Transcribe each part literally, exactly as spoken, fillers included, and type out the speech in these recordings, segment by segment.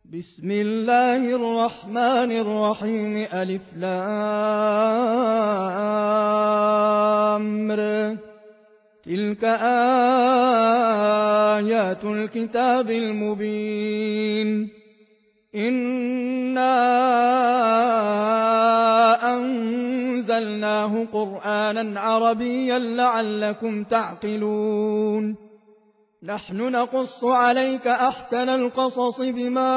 بسم الله الرحمن الرحيم. ألف لام ر. تلك آيات الكتاب المبين. إنا أنزلناه قرآنا عربيا لعلكم تعقلون. نحن نقص عليك أحسن القصص بما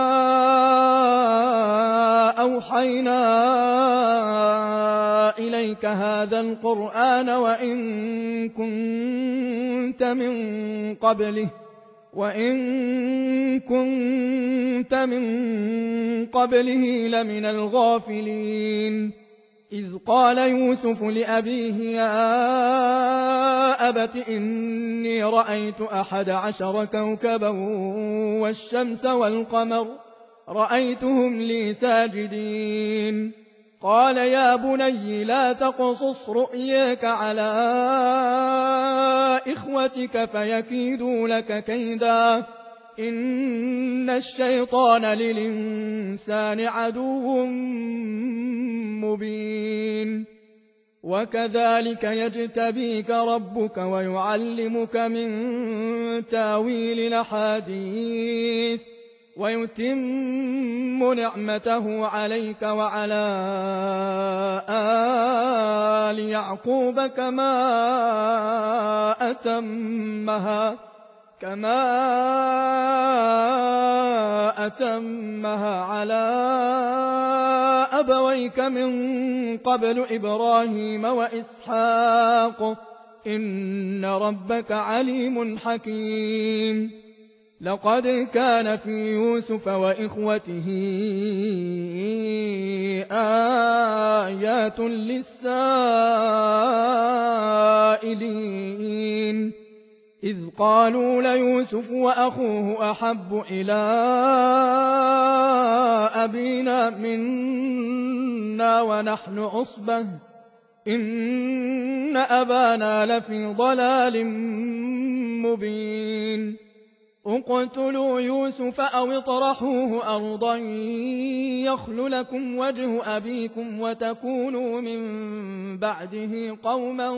أوحينا إليك هذا القرآن وإن كنت من قبله وإن كنت من قبله لمن الغافلين. إذ قال يوسف لأبيه يا أبت إني رأيت أحد عشر كوكبا والشمس والقمر رأيتهم لي ساجدين. قال يا بني لا تقصص رؤياك على إخوتك فيكيدوا لك كيدا إن الشيطان للإنسان عدو مبين. وكذلك يجتبيك ربك ويعلمك من تاويل الأحاديث ويتم نعمته عليك وعلى آل يعقوب كما أتمها كما أتمها على أبويك من قبل إبراهيم وإسحاق إن ربك عليم حكيم. لقد كان في يوسف وإخوته آيات للسائلين إذ قالوا ليوسف وأخوه أحب إلى أبينا منا ونحن عصبة إن أبانا لفي ضلال مبين. اقتلوا يوسف أو اطرحوه أرضا يخل لكم وجه أبيكم وتكونوا من بعده قوما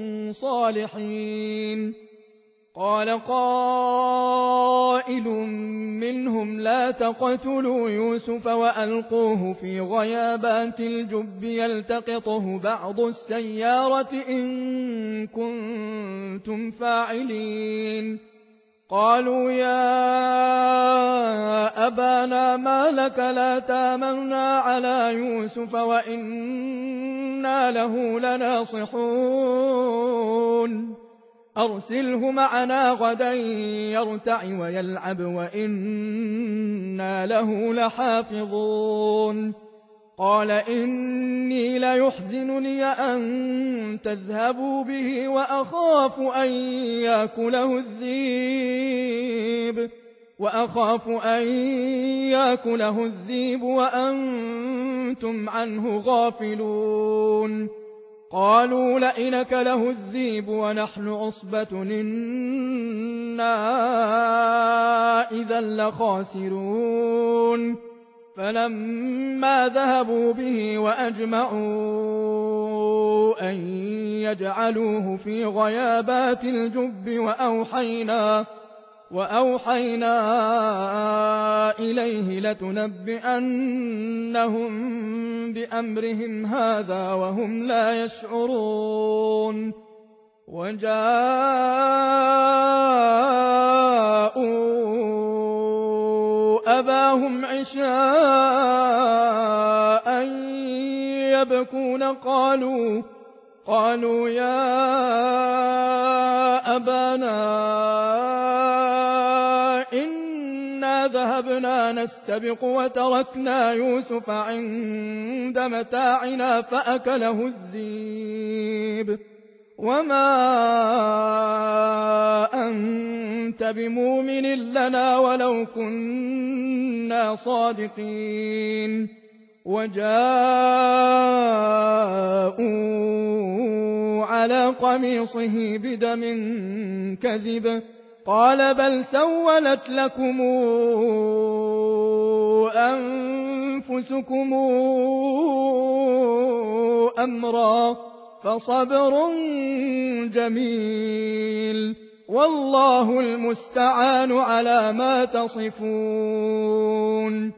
صالحين. قال قائل منهم لا تقتلوا يوسف وألقوه في غيابات الجب يلتقطه بعض السيارة إن كنتم فاعلين. قالوا يا أبانا ما لك لا تامنا على يوسف وإنا له لناصحون أرسله معنا غدا يرتع ويلعب وإنا له لحافظون. قال إني ليحزنني أن تذهبوا به وأخاف أن يأكله الذئب وأخاف أن يأكله الذئب وأنتم عنه غافلون. قالوا لئن أكله الذئب ونحن عصبة إنا إذا لخاسرون. فلما ذهبوا به وأجمعوا أن يجعلوه في غيابات الجب وأوحينا, وأوحينا إليه لتنبئنهم بأمرهم هذا وهم لا يشعرون. وجاءوا أباهم عشاء يبكون قالوا قالوا يا أبانا إنا ذهبنا نستبق وتركنا يوسف عند متاعنا فأكله الذئب وما أنت بمؤمن لنا ولو كنا صادقين. وجاءوا على قميصه بدم كذب قال بل سولت لكم أنفسكم أمرا فصبر جميل والله المستعان على ما تصفون.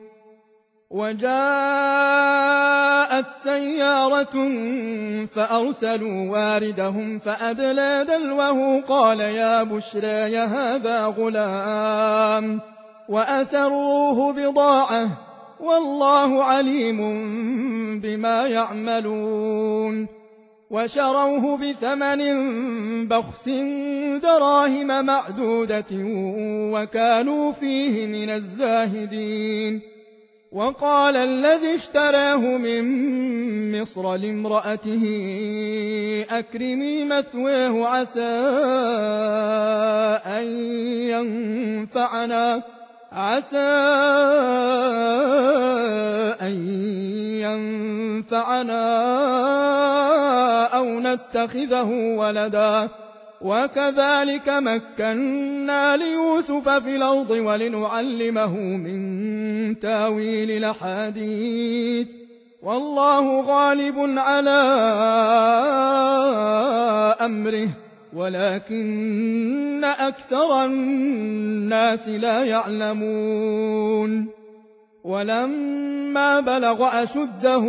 وجاءت سيارة فأرسلوا واردهم فأدلى دلوه قال يا بشرى هذا غلام وأسروه بضاعة والله عليم بما يعملون. وشروه بثمن بخس دراهم معدودة وكانوا فيه من الزاهدين. وقال الذي اشتراه من مصر لامرأته أكرمي مثواه عسى أن ينفعنا عسى أن ينفعنا أو نتخذه ولدا وكذلك مكنا ليوسف في الأرض ولنعلمه من تاويل الأحاديث والله غالب على أمره ولكن أكثر الناس لا يعلمون. ولما بلغ أشده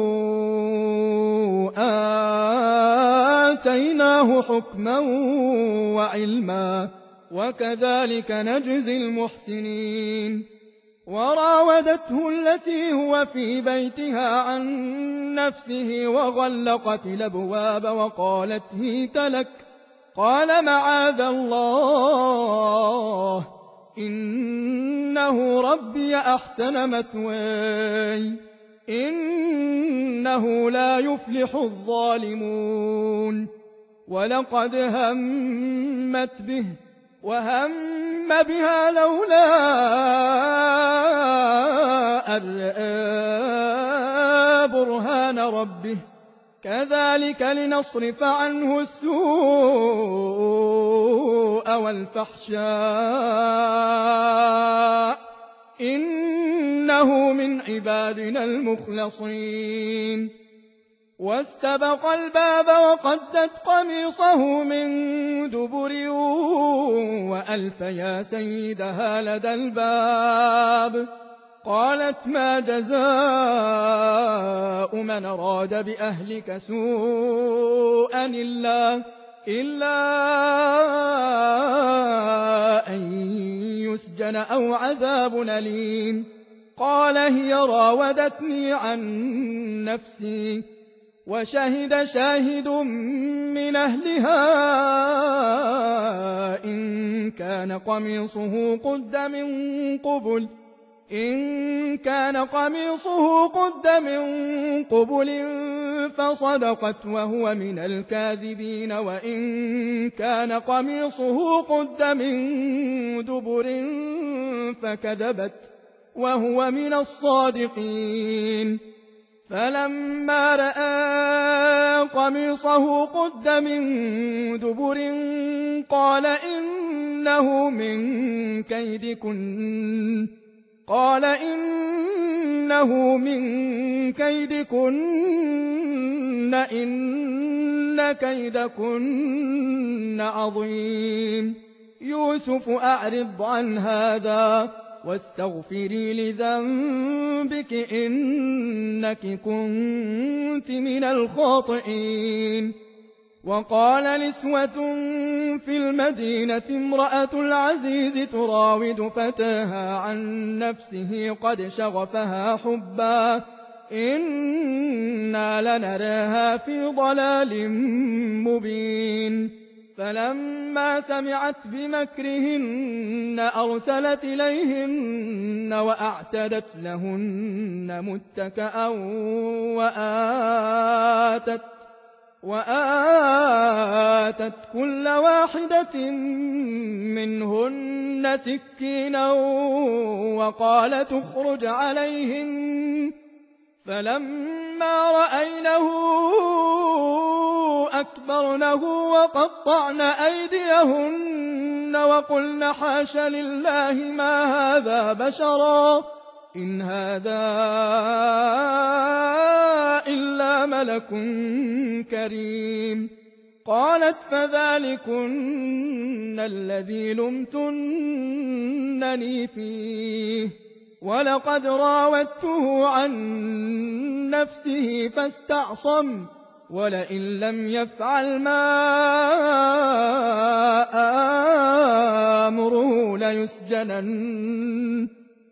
آتيناه حكما وعلما وكذلك نجزي المحسنين. وراودته التي هو في بيتها عن نفسه وغلقت الأبواب وقالت هيت لك قال معاذ الله إنه ربي أحسن مثواي إنه لا يفلح الظالمون. ولقد همت به وهم بها لولا أن رأى برهان ربه كذلك لنصرف عنه السوء والفحشاء إنه من عبادنا المخلصين. واستبق الباب وقدت قميصه من دبر وألف يا سيدها لدى الباب قالت ما جزاء من أراد بأهلك سوءا إلا, إلا أن يسجن أو عذاب أليم. قال هي راودتني عن نفسي وشهد شاهد من أهلها إن كان قميصه قد من قبل إن كان قميصه قد من قبل فصدقت وهو من الكاذبين وإن كان قميصه قد من دبر فكذبت وهو من الصادقين. فلما رأى قميصه قد من دبر قال إنه من كيدكن قال إنه من كيدكن إن كيدكن عظيم. يوسف أعرض عن هذا واستغفري لذنبك إنك كنت من الخاطئين. وقال نسوة في المدينة امرأة العزيز تراود فتاها عن نفسه قد شغفها حبا إنا لنراها في ضلال مبين. فلما سمعت بمكرهن أرسلت إليهن وأعتدت لهن متكأ وآتت وآتت كل واحدة منهن سكينا وقالت اخرج عليهن. فلما رأينه أكبرنه وقطعن أيديهن وقلن حاش لله ما هذا بشرا إن هذا إلا ملك كريم. قالت فذلكن الذي لمتنني فيه ولقد راودته عن نفسه فاستعصم ولئن لم يفعل ما آمره ليسجنن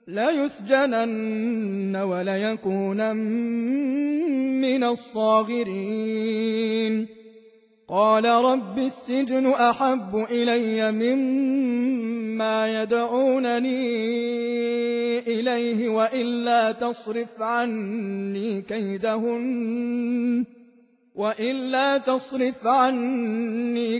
ليسجنن وليكونن من الصاغرين. قال رب السجن أحب إلي مما يدعونني إليه وإلا تصرف عني كيدهن وإلا تصرف عني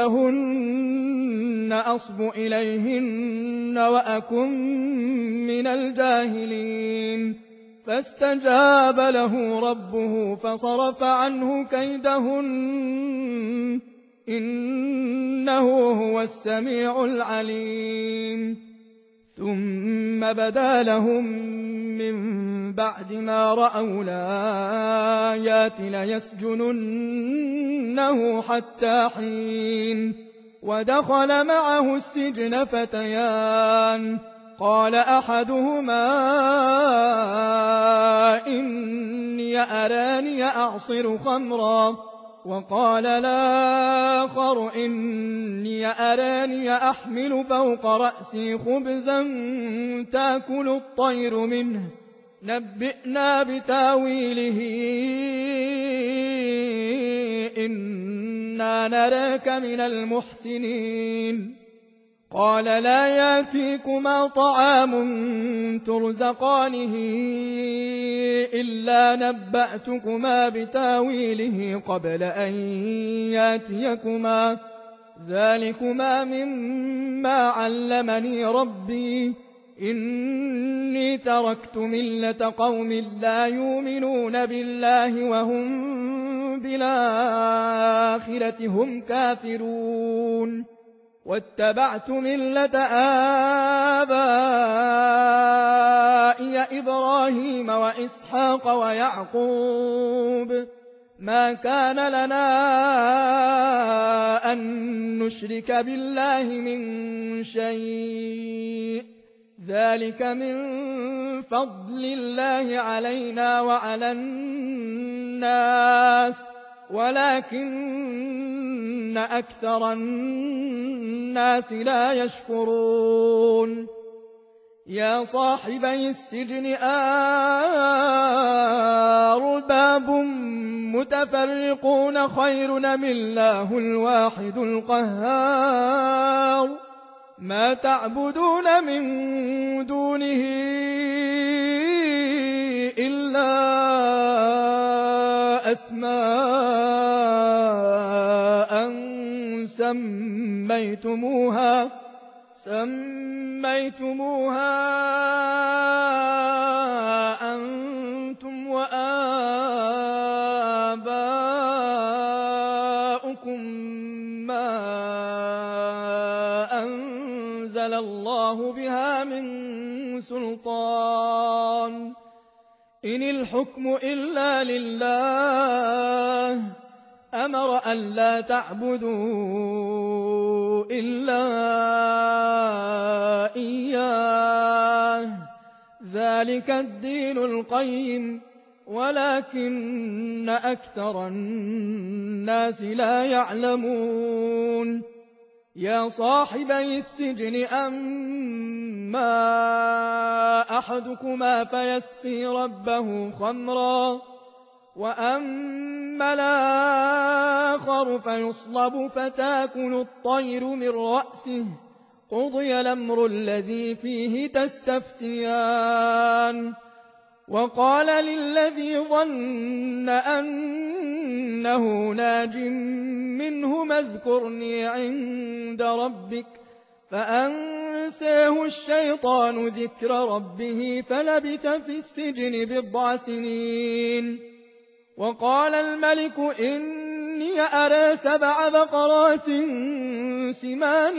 كيدهن أصب إليهن وأكن من الجاهلين. فاستجاب له ربه فصرف عنه كيدهن إنه هو السميع العليم. ثم بدا لهم من بعد ما رأوا الآيات ليسجننه حتى حين. ودخل معه السجن فتيان قال أحدهما إني أراني أعصر خمرا وقال الآخر إني أراني أحمل فوق رأسي خبزا تأكل الطير منه نبئنا بتاويله إنا نراك من المحسنين. قال لا يأتيكما طعام ترزقانه إلا نبأتكما بتاويله قبل أن يأتيكما ذلكما مما علمني ربي إني تركت ملة قوم لا يؤمنون بالله وهم بالآخرة هم كافرون واتبعت ملة آبائي إبراهيم وإسحاق ويعقوب ما كان لنا أن نشرك بالله من شيء ذلك من فضل الله علينا وعلى الناس ولكن أكثر الناس لا يشكرون. يا صاحبي السجن أرباب متفرقون خير أم الله الواحد القهار ما تعبدون من دونه إلا أسماء سميتموها سميتموها أنتم وآباؤكم ما أنزل الله بها من سلطان إن الحكم إلا لله أمر أن لا تعبدوا إلا إياه ذلك الدين القيم ولكن أكثر الناس لا يعلمون. يا صاحبي السجن أما أحدكما فيسقي ربه خمرا وأما الآخر فيصلب فتاكل الطير من رأسه قضي الأمر الذي فيه تستفتيان. وقال للذي ظن أنه ناج منهما اذكرني عند ربك فأنساه الشيطان ذكر ربه فلبث في السجن بضع سنين. وقال الملك إني أرى سبع بقرات سمان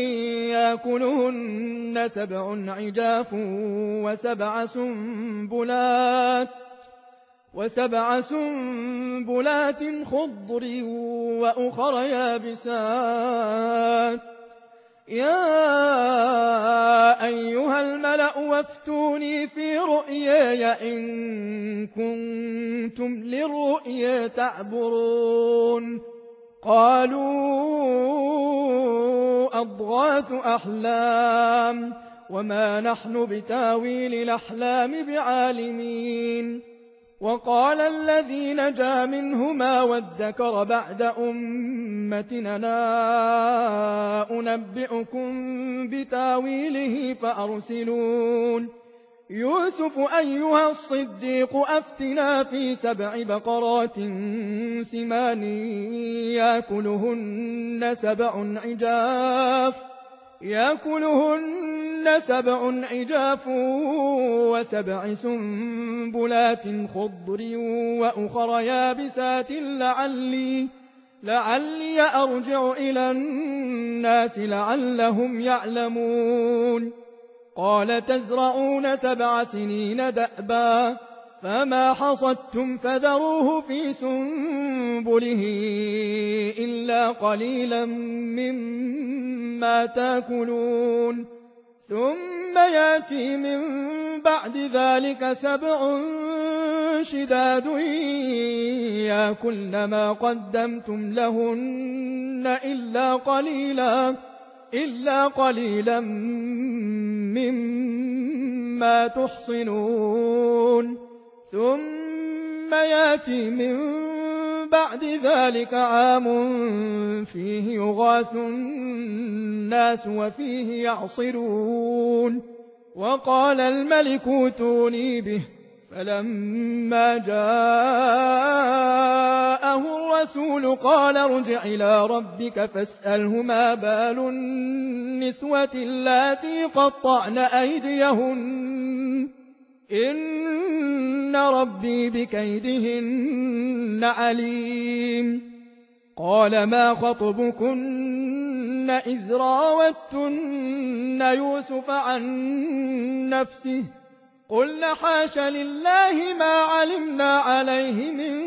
يأكلهن سبع عجاف وسبع سنبلات وسبع سنبلات خضر وأخر يابسات يا أيها الملأ وافتوني في رؤياي إن كنتم للرؤيا تعبرون قالوا أضغاث أحلام وما نحن بتاويل الأحلام بعالمين وقال الذي نجا منهما وادكر بعد أمتنا أنبئكم بتاويله فأرسلون يوسف أيها الصديق أفتنا في سبع بقرات سمان يأكلهن سبع عجاف يأكلهن سبع عجاف وسبع سنبلات خضر وأخر يابسات لعلي لعلي أرجع إلى الناس لعلهم يعلمون قال تزرعون سبع سنين دأبا فما حصدتم فذروه في سنبله إلا قليلا مما تأكلون ثم يأتي من بعد ذلك سبع شداد يأكلن ما قدمتم لهن إلا قليلا إلا قليلا مما تحصنون ثم يأتي من بعد ذلك عام فيه يغاث الناس وفيه يعصرون وقال الملك ائتوني به فلما جاءه الرسول قال ارجع إلى ربك فاسأله ما بال النسوة اللاتي قطعن أيديهن إن ربي بكيدهن عليم قال ما خطبكن إذ راوتن يوسف عن نفسه قلنا حاش لله ما علمنا عليه من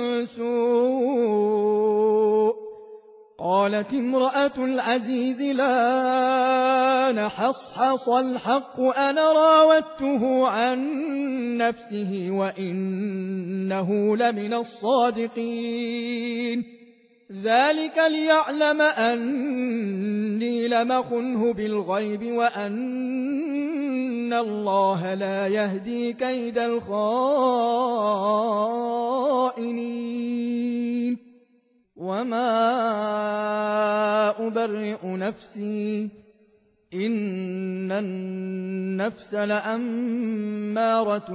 سوء قالت امرأة العزيز لا نحصحص الحق أنا راودته عن نفسه وإنه لمن الصادقين ذلك ليعلم أني لم أخنه بالغيب وأن الله لا يهدي كيد الخائنين وما أبرئ نفسي إن النفس لأمارة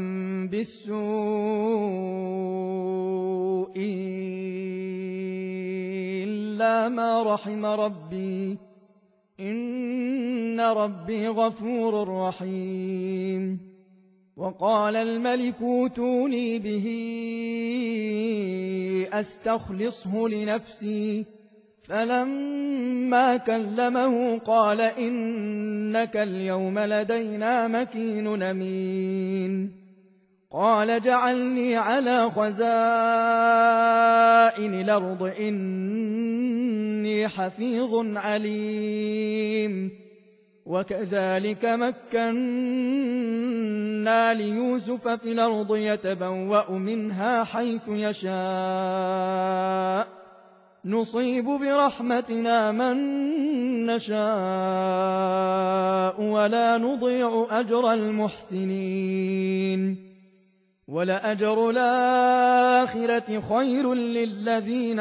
بالسوء إلا ما رحم ربي إن ربي غفور رحيم وقال الملك ائتوني به أستخلصه لنفسي فلما كلمه قال إنك اليوم لدينا مكين أمين قال جعلني على خزائن الأرض إني حفيظ عليم وكذلك مكنا ليوسف في الأرض يتبوأ منها حيث يشاء نصيب برحمتنا من نشاء ولا نضيع أجر المحسنين ولأجر الآخرة خير للذين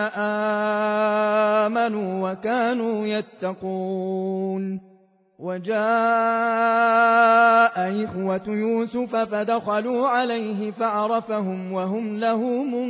آمنوا وكانوا يتقون وجاء إخوة يوسف فدخلوا عليه فعرفهم وهم له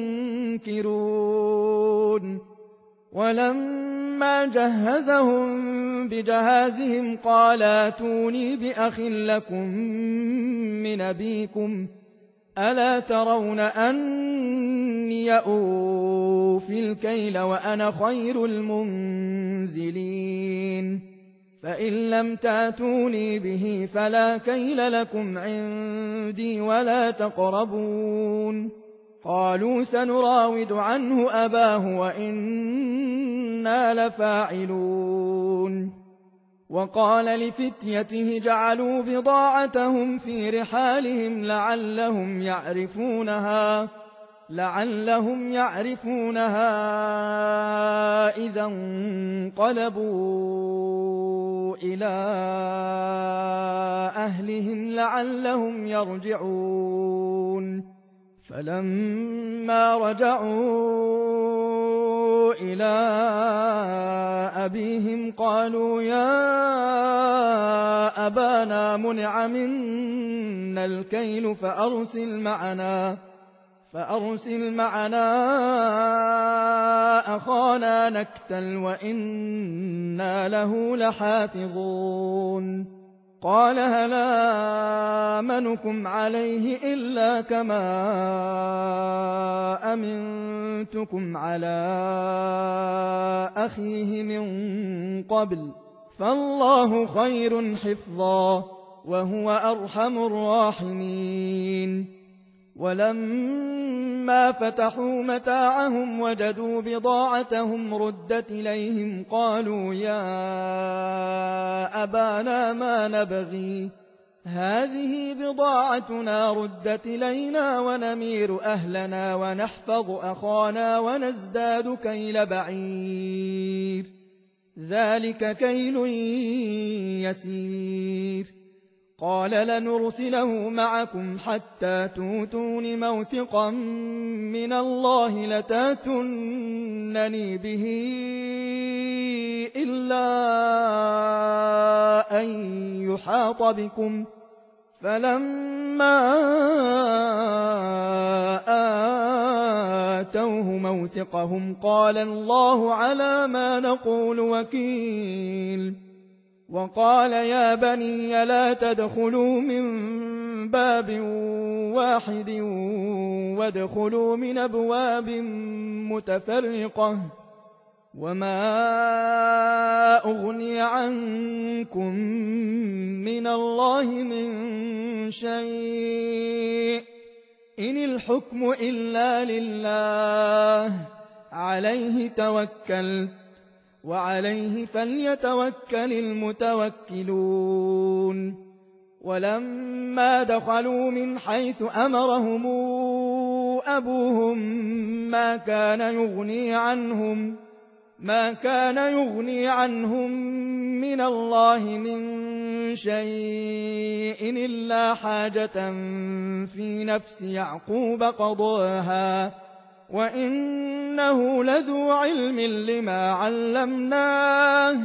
منكرون ولما جهزهم بجهازهم قال ائتوني بأخ لكم من أبيكم ألا ترون أني أوفي الكيل وأنا خير المنزلين منزلين فإن لم تأتوني به فلا كيل لكم عندي ولا تقربون قالوا سنراود عنه أباه وإنا لفاعلون وقال لفتيته جعلوا بضاعتهم في رحالهم لعلهم يعرفونها لعلهم يعرفونها إذا انقلبوا إلى أهلهم لعلهم يرجعون فلما رجعوا إلى أبيهم قالوا يا أبانا منع منا الكيل فأرسل معنا فأرسل معنا أخانا نكتل وإنا له لحافظون قال هل آمنكم عليه إلا كما أمنتكم على أخيه من قبل فالله خير حفظا وهو أرحم الراحمين ولما فتحوا متاعهم وجدوا بضاعتهم ردت إليهم قالوا يا أبانا ما نبغي هذه بضاعتنا ردت إلينا ونمير أهلنا ونحفظ أخانا ونزداد كيل بعير ذلك كيل يسير قال لنرسله معكم حتى توتون موثقا من الله لتاتونني به إلا أن يحاط بكم فلما آتوه موثقهم قال الله على ما نقول وكيل وقال يا بني لا تدخلوا من باب واحد وادخلوا من أبواب متفرقة وما أغني عنكم من الله من شيء إن الحكم إلا لله عليه توكلت وعليه فليتوكل المتوكلون ولما دخلوا من حيث أمرهم أبوهم ما كان يغني عنهم ما كان يغني عنهم من الله من شيء إلا حاجة في نفس يعقوب قضاها وإنه لذو علم لما علمناه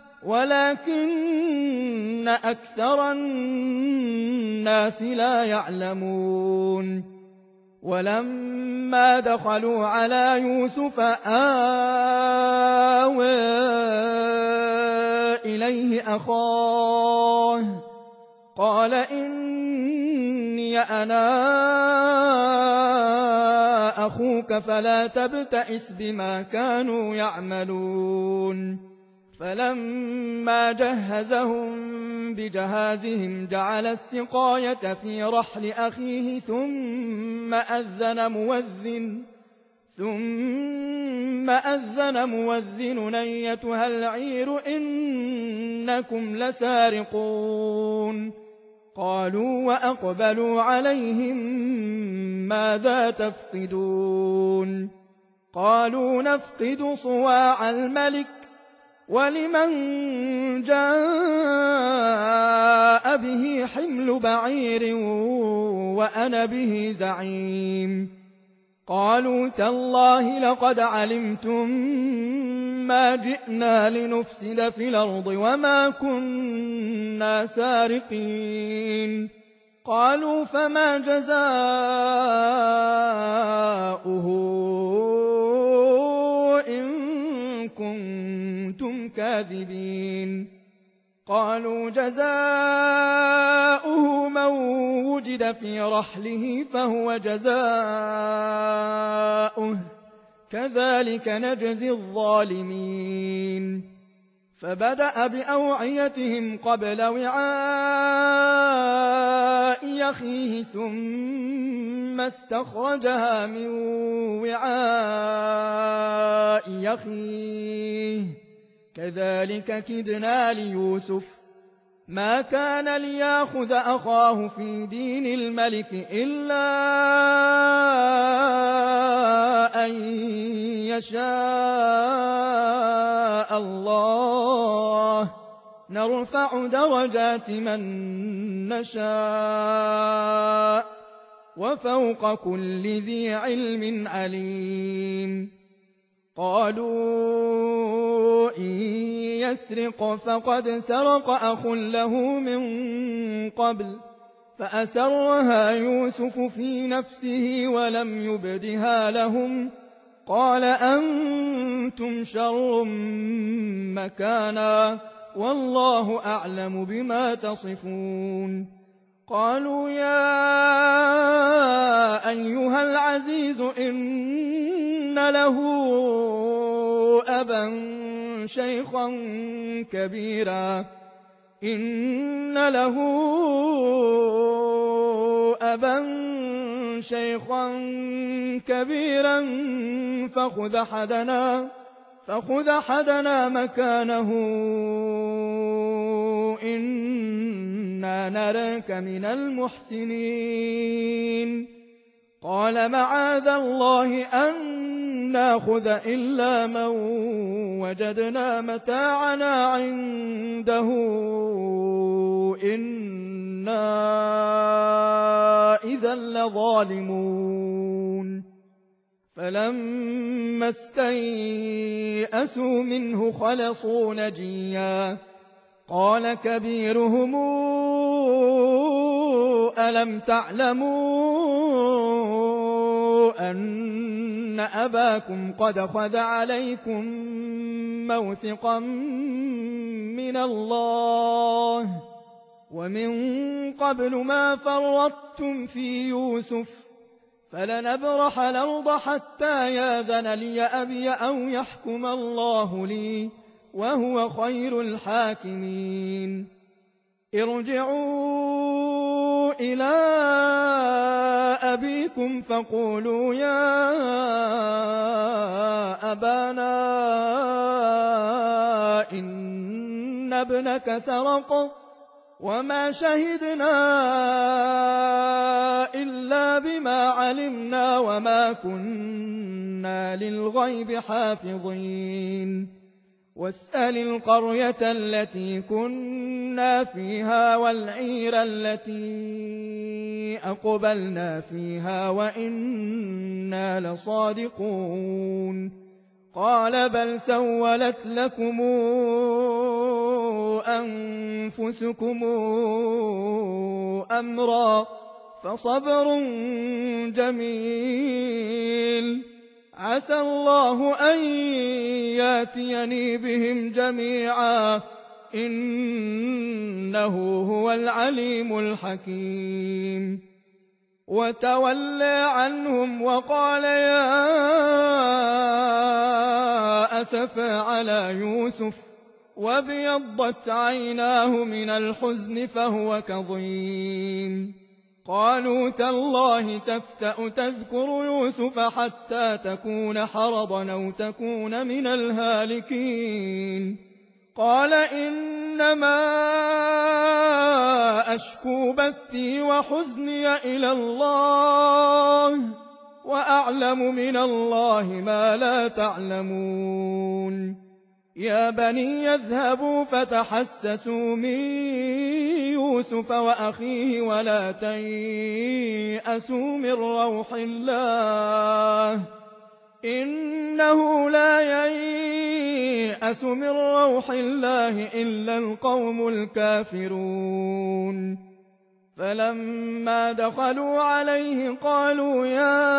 ولكن أكثر الناس لا يعلمون ولما دخلوا على يوسف آوى إليه أخاه قال إني أنا أخوك فلا تبتئس بما كانوا يعملون فلما جهزهم بجهازهم جعل السقاية في رحل أخيه ثم أذن مؤذن ثم أذن مؤذن أيتها العير إنكم لسارقون قالوا وأقبلوا عليهم ماذا تفقدون قالوا نفقد صواع الملك ولمن جاء به حمل بعير وأنا به زعيم قالوا تالله لقد علمتم ما جئنا لنفسد في الأرض وما كنا سارقين قالوا فما جزاؤه إن كنتم كاذبين قالوا جزاؤه من وجد في رحله فهو جزاؤه كذلك نجزي الظالمين فبدأ بأوعيتهم قبل وعاء يخيه ثم استخرجها من وعاء يخيه كذلك كدنا ليوسف ما كان ليأخذ أخاه في دين الملك إلا أن يشاء الله نرفع درجات من نشاء وفوق كل ذي علم عليم. قالوا إن يسرق فقد سرق أخ له من قبل فأسرها يوسف في نفسه ولم يبدها لهم قال أنتم شر مكانا والله أعلم بما تصفون. قالوا يا أيها العزيز إن له أبا شيخا كبيرا إن له أبا شيخا كبيرا فخذ أحدنا فخذ أحدنا مكانه إنا نراك من المحسنين. قال معاذ الله أن ناخذ إلا من وجدنا متاعنا عنده إنا إذا لظالمون. فلما استيئسوا منه خلصوا نجيا قال كبيرهم ألم تعلموا أن أباكم قد أخذ عليكم موثقا من الله ومن قبل ما فرطتم في يوسف فلنبرح الأرض حتى ياذن لي أبي أو يحكم الله لي وهو خير الحاكمين. ارجعوا إلى أبيكم فقولوا يا أبانا إن ابنك سرق وما شهدنا إلا بما علمنا وما كنا للغيب حافظين. واسأل القرية التي كنا فيها والعير التي أقبلنا فيها وإنا لصادقون. قال بل سولت لكم أنفسكم أمرا فصبر جميل عسى الله أن ياتيني بهم جميعا إنه هو العليم الحكيم. وتولى عنهم وقال يا أسفى على يوسف وابيضت عيناه من الحزن فهو كظيم. قالوا تالله تفتأ تذكر يوسف حتى تكون حرضا أو تكون من الهالكين. قال إنما أشكو بثي وحزني إلى الله وأعلم من الله ما لا تعلمون. يا بني اذهبوا فتحسسوا من يوسف وأخيه ولا تيأسوا من روح الله إنه لا ييأس من روح الله إلا القوم الكافرون. فلما دخلوا عليه قالوا يا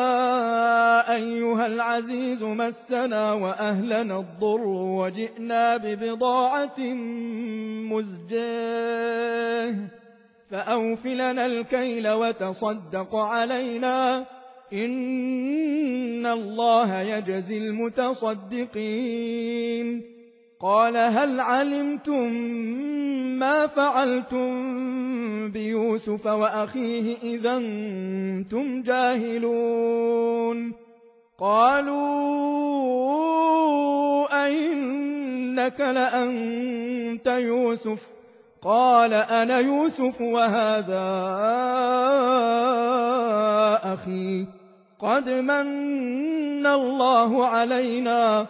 أيها العزيز مسنا وأهلنا الضر وجئنا ببضاعة مزجاة فأوف لنا الكيل وتصدق علينا إن الله يجزي المتصدقين. قال هل علمتم ما فعلتم بيوسف وأخيه إذا أنتم جاهلون قالوا أئنك لأنت يوسف قال أنا يوسف وهذا أخي قد من الله علينا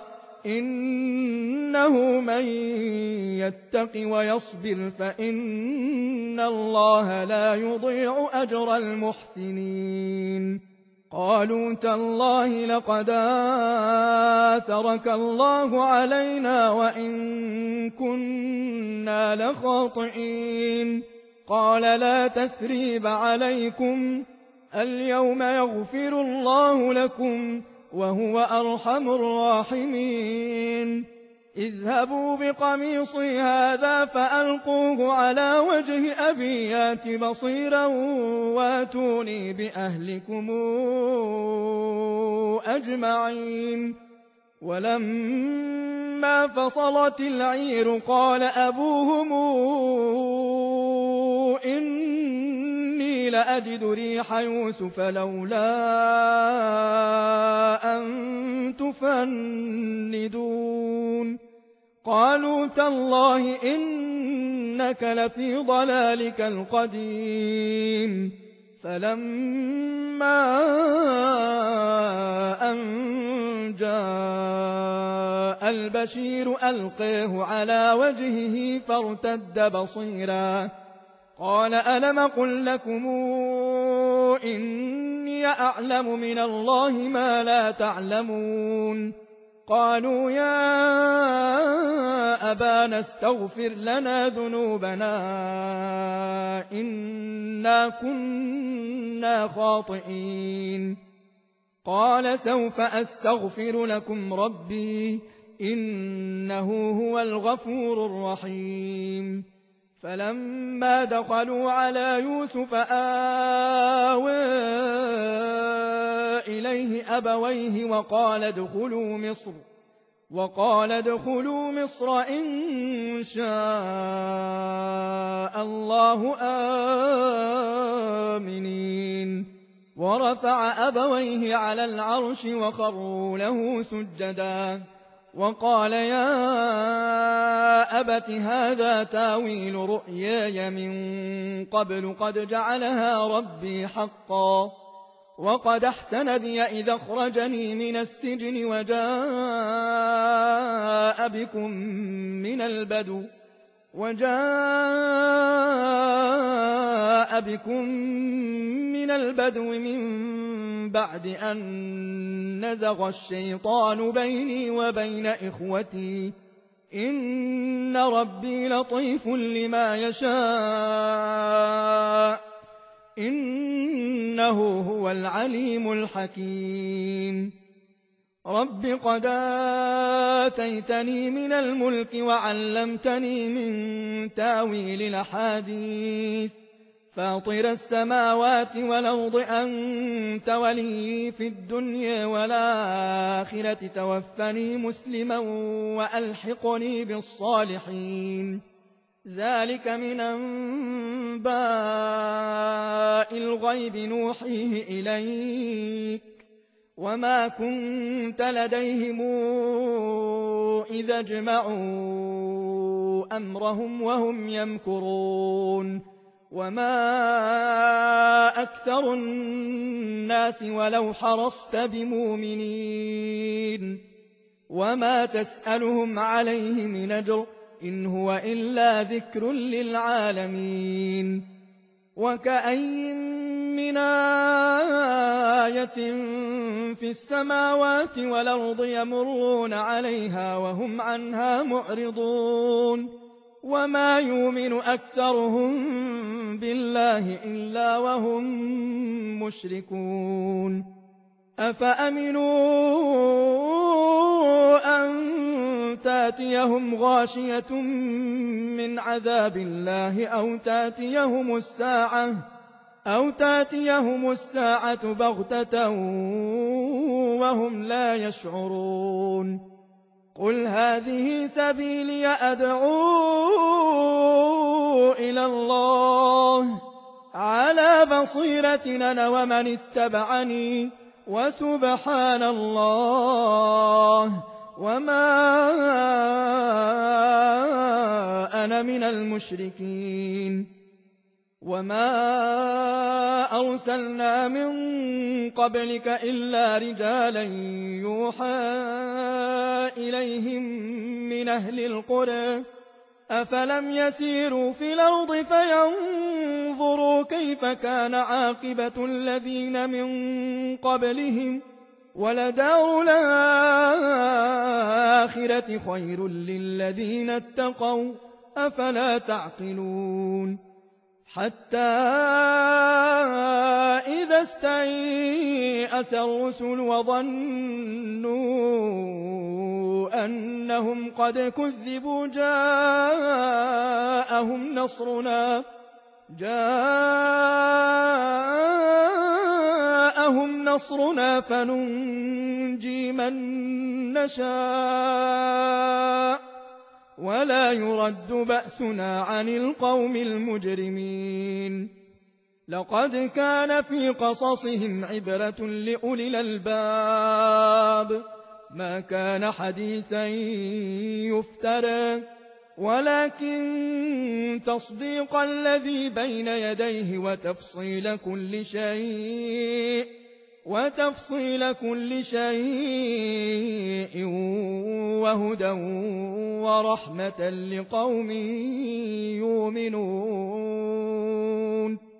إنه من يتق ويصبر فإن الله لا يضيع أجر المحسنين قالوا تالله لقد آثرك الله علينا وإن كنا لخاطئين قال لا تثريب عليكم اليوم يغفر الله لكم وهو أرحم الراحمين اذهبوا بقميصي هذا فألقوه على وجه أبي يات بصيرا واتوني بأهلكم أجمعين ولما فصلت العير قال أبوهم إني لأجد ريح يوسف لولا أن تفندون قالوا تالله إنك لفي ضلالك القديم فلما أن جاء البشير ألقيه على وجهه فارتد بصيرا قال ألم قل لكم إني أعلم من الله ما لا تعلمون قالوا يا أبانا استغفر لنا ذنوبنا إنا كنا خاطئين قال سوف أستغفر لكم ربي إنه هو الغفور الرحيم فلما دخلوا على يوسف آوى إليه أبويه وقال ادخلوا مصر وقال ادخلوا مصر إن شاء الله آمنين ورفع أبويه على العرش وخروا له سجدا وقال يا أبت هذا تاويل رؤياي من قبل قد جعلها ربي حقا وقد أحسن بي إذا أخرجني من السجن وجاء بكم من البدو وجاء بكم من البدو من بعد أن نزغ الشيطان بيني وبين إخوتي إن ربي لطيف لما يشاء إنه هو العليم الحكيم رب قد آتيتني من الملك وعلمتني من تاويل الأحاديث فاطر السماوات والأرض أنت ولي في الدنيا والآخرة توفني مسلما وألحقني بالصالحين ذلك من أنباء الغيب نوحيه إليك وما كنت لديهم إذا اجمعوا أمرهم وهم يمكرون وما أكثر الناس ولو حرصت بمؤمنين وما تسألهم عليه من أجر إن هو إلا ذكر للعالمين وكأي من آية في السماوات والأرض يمرون عليها وهم عنها معرضون وما يؤمن أكثرهم بالله إلا وهم مشركون أفأمنوا أن تاتيهم غاشية من عذاب الله أو تاتيهم الساعة أو تاتيهم الساعة بغتة وهم لا يشعرون قل هذه سبيلي أدعو إلى الله على بصيرة أنا ومن اتبعني وسبحان الله وما أنا من المشركين. وما أرسلنا من قبلك إلا رجالا يوحى إليهم من أهل القرى أفلم يسيروا في الأرض فينظروا كيف كان عاقبة الذين من قبلهم ولدار الآخرة خير للذين اتقوا أفلا تعقلون. حتى إذا استيأس الرسل وظنوا أنهم قد كذبوا جاءهم نصرنا جاءهم نصرنا فننجي من نشاء ولا يرد بأسنا عن القوم المجرمين. لقد كان في قصصهم عبرة لأولي الألباب ما كان حديثا يفترى ولكن تصديق الذي بين يديه وتفصيل كل شيء وتفصيل كل شيء وهدى ورحمة لقوم يؤمنون.